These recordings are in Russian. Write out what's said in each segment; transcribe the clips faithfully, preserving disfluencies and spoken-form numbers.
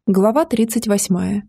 Глава тридцать восьмая.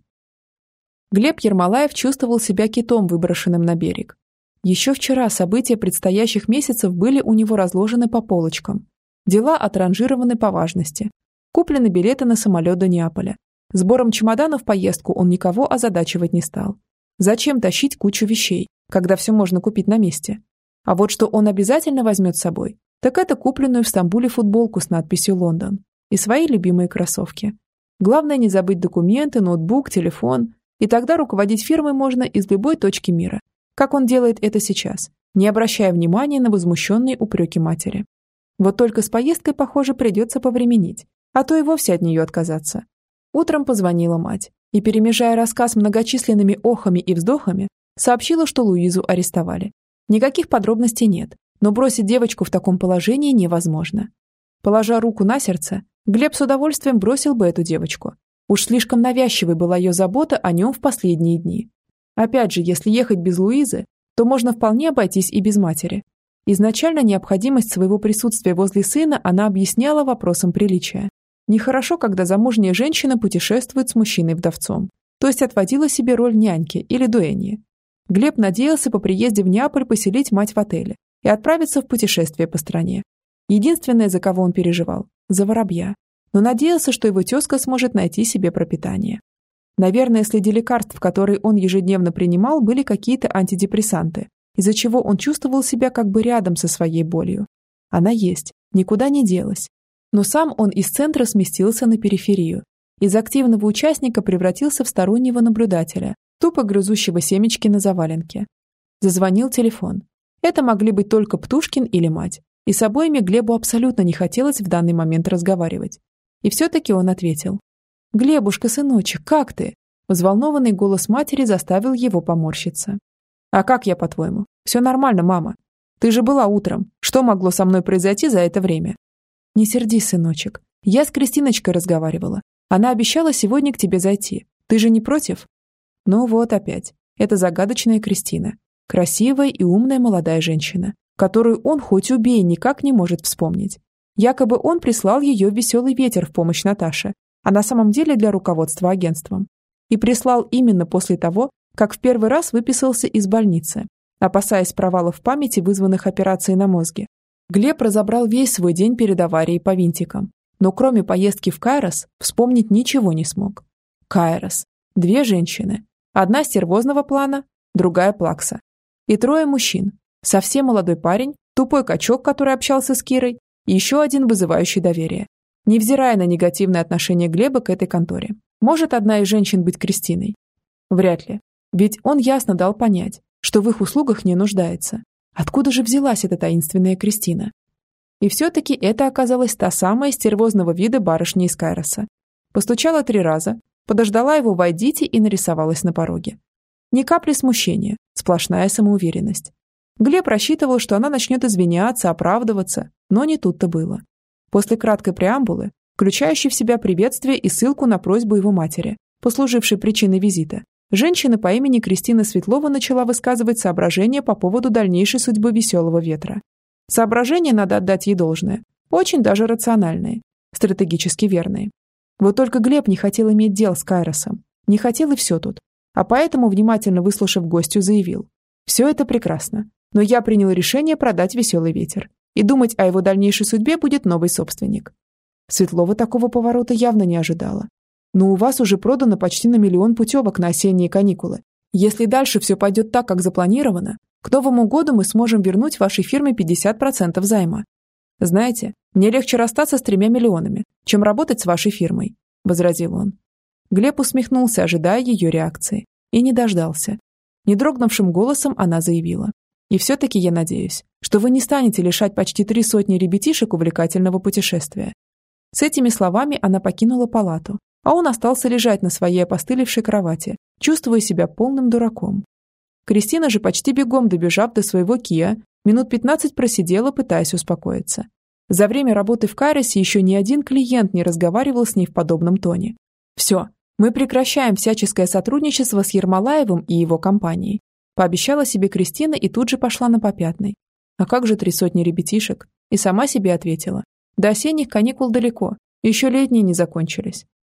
Глеб Ермолаев чувствовал себя китом, выброшенным на берег. Еще вчера события предстоящих месяцев были у него разложены по полочкам. Дела отранжированы по важности. Куплены билеты на самолет до Неаполя. Сбором чемодана в поездку он никого озадачивать не стал. Зачем тащить кучу вещей, когда все можно купить на месте? А вот что он обязательно возьмет с собой, так это купленную в Стамбуле футболку с надписью «Лондон» и свои любимые кроссовки. Главное не забыть документы, ноутбук, телефон, и тогда руководить фирмой можно из любой точки мира, как он делает это сейчас, не обращая внимания на возмущенные упреки матери. Вот только с поездкой, похоже, придется повременить, а то и вовсе от нее отказаться. Утром позвонила мать и, перемежая рассказ многочисленными охами и вздохами, сообщила, что Луизу арестовали. Никаких подробностей нет, но бросить девочку в таком положении невозможно. Положа руку на сердце, Глеб с удовольствием бросил бы эту девочку. Уж слишком навязчивой была ее забота о нем в последние дни. Опять же, если ехать без Луизы, то можно вполне обойтись и без матери. Изначально необходимость своего присутствия возле сына она объясняла вопросом приличия. Нехорошо, когда замужняя женщина путешествует с мужчиной-вдовцом, то есть отводила себе роль няньки или дуэньи. Глеб надеялся по приезде в Неаполь поселить мать в отеле и отправиться в путешествие по стране. Единственное, за кого он переживал – за воробья, но надеялся, что его тезка сможет найти себе пропитание. Наверное, среди лекарств, которые он ежедневно принимал, были какие-то антидепрессанты, из-за чего он чувствовал себя как бы рядом со своей болью. Она есть, никуда не делась. Но сам он из центра сместился на периферию. Из активного участника превратился в стороннего наблюдателя, тупо грызущего семечки на заваленке. Зазвонил телефон. Это могли быть только Птушкин или мать. И с обоими Глебу абсолютно не хотелось в данный момент разговаривать. И все-таки он ответил. «Глебушка, сыночек, как ты?» Взволнованный голос матери заставил его поморщиться. «А как я, по-твоему? Все нормально, мама. Ты же была утром. Что могло со мной произойти за это время?» «Не сердись, сыночек. Я с Кристиночкой разговаривала. Она обещала сегодня к тебе зайти. Ты же не против?» Ну вот опять. Это загадочная Кристина. Красивая и умная молодая женщина, которую он хоть убей никак не может вспомнить. Якобы он прислал ее в «Веселый ветер» в помощь Наташе, а на самом деле для руководства агентством. И прислал именно после того, как в первый раз выписался из больницы, опасаясь провалов памяти, вызванных операцией на мозге. Глеб разобрал весь свой день перед аварией по винтикам, но кроме поездки в Кайрос вспомнить ничего не смог. Кайрос. Две женщины. Одна стервозного плана, другая плакса. И трое мужчин. Совсем молодой парень, тупой качок, который общался с Кирой, и еще один вызывающий доверие. Невзирая на негативное отношение Глеба к этой конторе. Может одна из женщин быть Кристиной? Вряд ли. Ведь он ясно дал понять, что в их услугах не нуждается. Откуда же взялась эта таинственная Кристина? И все-таки это оказалась та самая стервозного вида барышня из Кайроса. Постучала три раза, подождала его «войдите» и нарисовалась на пороге. Ни капли смущения, сплошная самоуверенность. Глеб рассчитывал, что она начнет извиняться, оправдываться, но не тут-то было. После краткой преамбулы, включающей в себя приветствие и ссылку на просьбу его матери, послужившей причиной визита, женщина по имени Кристина Светлова начала высказывать соображения по поводу дальнейшей судьбы «Веселого ветра». Соображения, надо отдать ей должное, очень даже рациональные, стратегически верные. Вот только Глеб не хотел иметь дел с Кайросом, не хотел и все тут, а поэтому, внимательно выслушав гостью, заявил: «Все это прекрасно, но я принял решение продать «Веселый ветер», и думать о его дальнейшей судьбе будет новый собственник». Светлова такого поворота явно не ожидала. «Но у вас уже продано почти на миллион путевок на осенние каникулы. Если дальше все пойдет так, как запланировано, к Новому году мы сможем вернуть вашей фирме пятьдесят процентов займа. Знаете, мне легче расстаться с тремя миллионами, чем работать с вашей фирмой», – возразил он. Глеб усмехнулся, ожидая ее реакции, и не дождался. Не дрогнувшим голосом она заявила: «И все-таки я надеюсь, что вы не станете лишать почти три сотни ребятишек увлекательного путешествия». С этими словами она покинула палату, а он остался лежать на своей опостылевшей кровати, чувствуя себя полным дураком. Кристина же, почти бегом добежав до своего Киа, минут пятнадцать просидела, пытаясь успокоиться. За время работы в Кайросе еще ни один клиент не разговаривал с ней в подобном тоне. «Все, мы прекращаем всяческое сотрудничество с Ермолаевым и его компанией», пообещала себе Кристина и тут же пошла на попятный. А как же три сотни ребятишек? И сама себе ответила: до осенних каникул далеко, еще летние не закончились.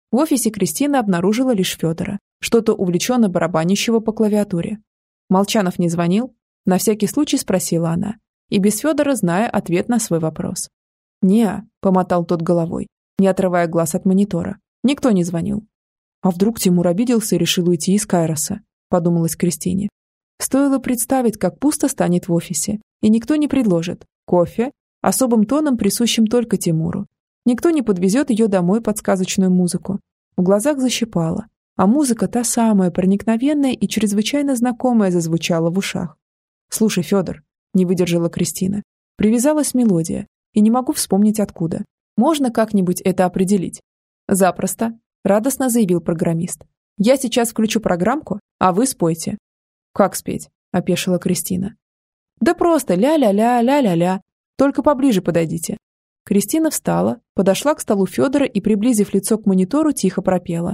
В офисе Кристина обнаружила лишь Федора, что-то увлеченно барабанящего по клавиатуре. Молчанов не звонил? На всякий случай спросила она, и без Федора зная ответ на свой вопрос. «Не-а», помотал тот головой, не отрывая глаз от монитора. «Никто не звонил». «А вдруг Тимур обиделся и решил уйти из Кайроса?» подумалось Кристине. Стоило представить, как пусто станет в офисе, и никто не предложит кофе, особым тоном, присущим только Тимуру. Никто не подвезет ее домой под сказочную музыку. В глазах защипало, а музыка та самая, проникновенная и чрезвычайно знакомая, зазвучала в ушах. «Слушай, Федор», — не выдержала Кристина, — привязалась мелодия, и не могу вспомнить откуда. Можно как-нибудь это определить?» «Запросто», — радостно заявил программист. «Я сейчас включу программку, а вы спойте». «Как спеть?» – опешила Кристина. «Да просто ля-ля-ля-ля-ля-ля. Только поближе подойдите». Кристина встала, подошла к столу Федора и, приблизив лицо к монитору, тихо пропела.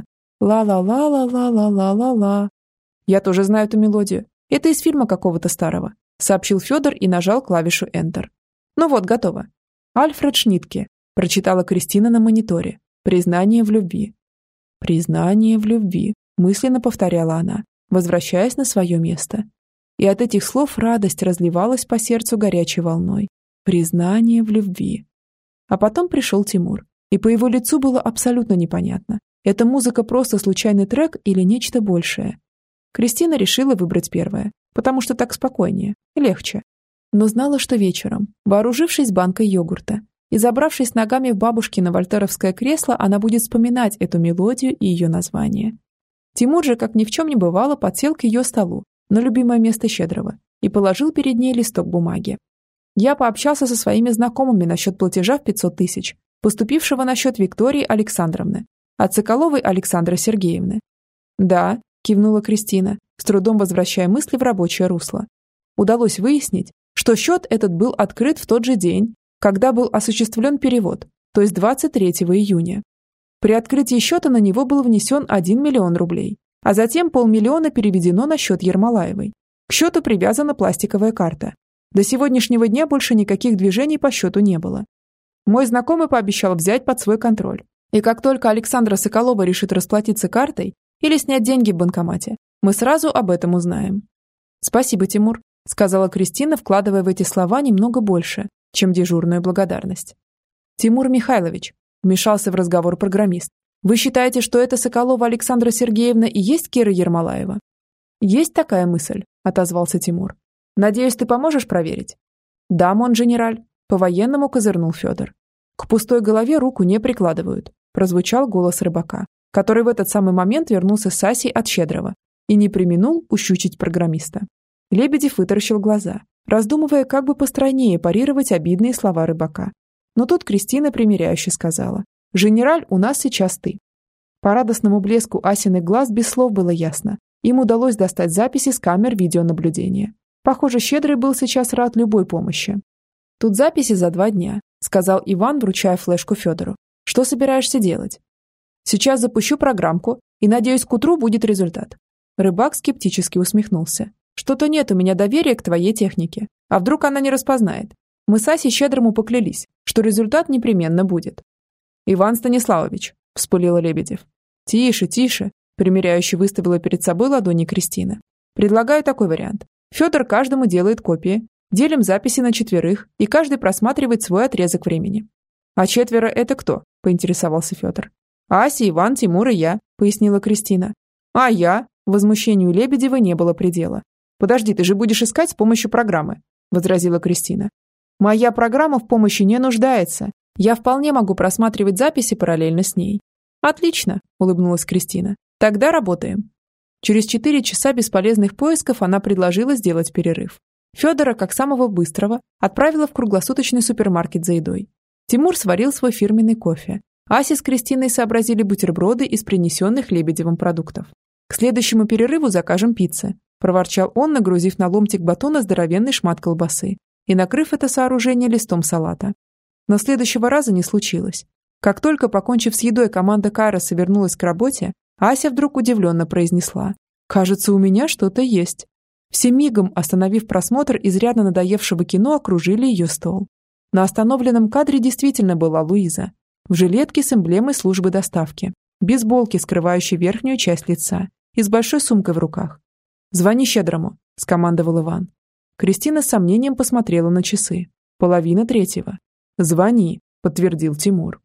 «Ла-ла-ла-ла-ла-ла-ла-ла». «Я тоже знаю эту мелодию. Это из фильма какого-то старого», – сообщил Федор и нажал клавишу Enter. «Ну вот, готово». «Альфред Шнитке», – прочитала Кристина на мониторе. «Признание в любви». «Признание в любви», – мысленно повторяла она, возвращаясь на свое место. И от этих слов радость разливалась по сердцу горячей волной. Признание в любви. А потом пришел Тимур, и по его лицу было абсолютно непонятно, эта музыка просто случайный трек или нечто большее. Кристина решила выбрать первое, потому что так спокойнее, легче. Но знала, что вечером, вооружившись банкой йогурта и забравшись ногами в бабушкино вольтеровское кресло, она будет вспоминать эту мелодию и ее название. Тимур же, как ни в чем не бывало, подсел к ее столу, на любимое место Щедрого, и положил перед ней листок бумаги. «Я пообщался со своими знакомыми насчет платежа в пятьсот тысяч, поступившего на счет Виктории Александровны, от Соколовой Александры Сергеевны». «Да», – кивнула Кристина, с трудом возвращая мысли в рабочее русло. Удалось выяснить, что счет этот был открыт в тот же день, когда был осуществлен перевод, то есть двадцать третьего июня. При открытии счета на него был внесен один миллион рублей, а затем полмиллиона переведено на счет Ермолаевой. К счету привязана пластиковая карта. До сегодняшнего дня больше никаких движений по счету не было. Мой знакомый пообещал взять под свой контроль. И как только Александра Соколова решит расплатиться картой или снять деньги в банкомате, мы сразу об этом узнаем. «Спасибо, Тимур», – сказала Кристина, вкладывая в эти слова немного больше, чем дежурную благодарность. «Тимур Михайлович», – вмешался в разговор программист, «вы считаете, что это Соколова Александра Сергеевна и есть Кира Ермолаева?» «Есть такая мысль», – отозвался Тимур. «Надеюсь, ты поможешь проверить?» «Да, мон генераль», – по-военному козырнул Федор. «К пустой голове руку не прикладывают», – прозвучал голос рыбака, который в этот самый момент вернулся с Асей от Щедрого и не преминул ущучить программиста. Лебедев вытаращил глаза, раздумывая, как бы постройнее парировать обидные слова рыбака. Но тут Кристина примиряюще сказала: «Генераль, у нас сейчас ты». По радостному блеску Асиных глаз без слов было ясно. Им удалось достать записи с камер видеонаблюдения. Похоже, Щедрый был сейчас рад любой помощи. «Тут записи за два дня», – сказал Иван, вручая флешку Федору. «Что собираешься делать?» «Сейчас запущу программку, и, надеюсь, к утру будет результат». Рыбак скептически усмехнулся. «Что-то нет у меня доверия к твоей технике. А вдруг она не распознает? Мы с Асей Щедрому поклялись, что результат непременно будет». «Иван Станиславович», – вспылила Лебедев. «Тише, тише», – примиряюще выставила перед собой ладони Кристина. «Предлагаю такой вариант. Федор каждому делает копии, делим записи на четверых, и каждый просматривает свой отрезок времени». «А четверо – это кто?» – поинтересовался Федор. «Ася, Иван, Тимур и я», – пояснила Кристина. «А я?» – возмущению Лебедева не было предела. «Подожди, ты же будешь искать с помощью программы», – возразила Кристина. «Моя программа в помощи не нуждается. Я вполне могу просматривать записи параллельно с ней». «Отлично», – улыбнулась Кристина. «Тогда работаем». Через четыре часа бесполезных поисков она предложила сделать перерыв. Федора, как самого быстрого, отправила в круглосуточный супермаркет за едой. Тимур сварил свой фирменный кофе. Ася с Кристиной сообразили бутерброды из принесенных Лебедевым продуктов. «К следующему перерыву закажем пиццы», – проворчал он, нагрузив на ломтик батона здоровенный шмат колбасы и накрыв это сооружение листом салата. Но следующего раза не случилось. Как только, покончив с едой, команда Кайроса вернулась к работе, Ася вдруг удивленно произнесла: «Кажется, у меня что-то есть». Все мигом, остановив просмотр изрядно надоевшего кино, окружили ее стол. На остановленном кадре действительно была Луиза, в жилетке с эмблемой службы доставки, бейсболки, скрывающей верхнюю часть лица, и с большой сумкой в руках. «Звони Щедрому», – скомандовал Иван. Кристина с сомнением посмотрела на часы. Половина третьего. «Звони», – подтвердил Тимур.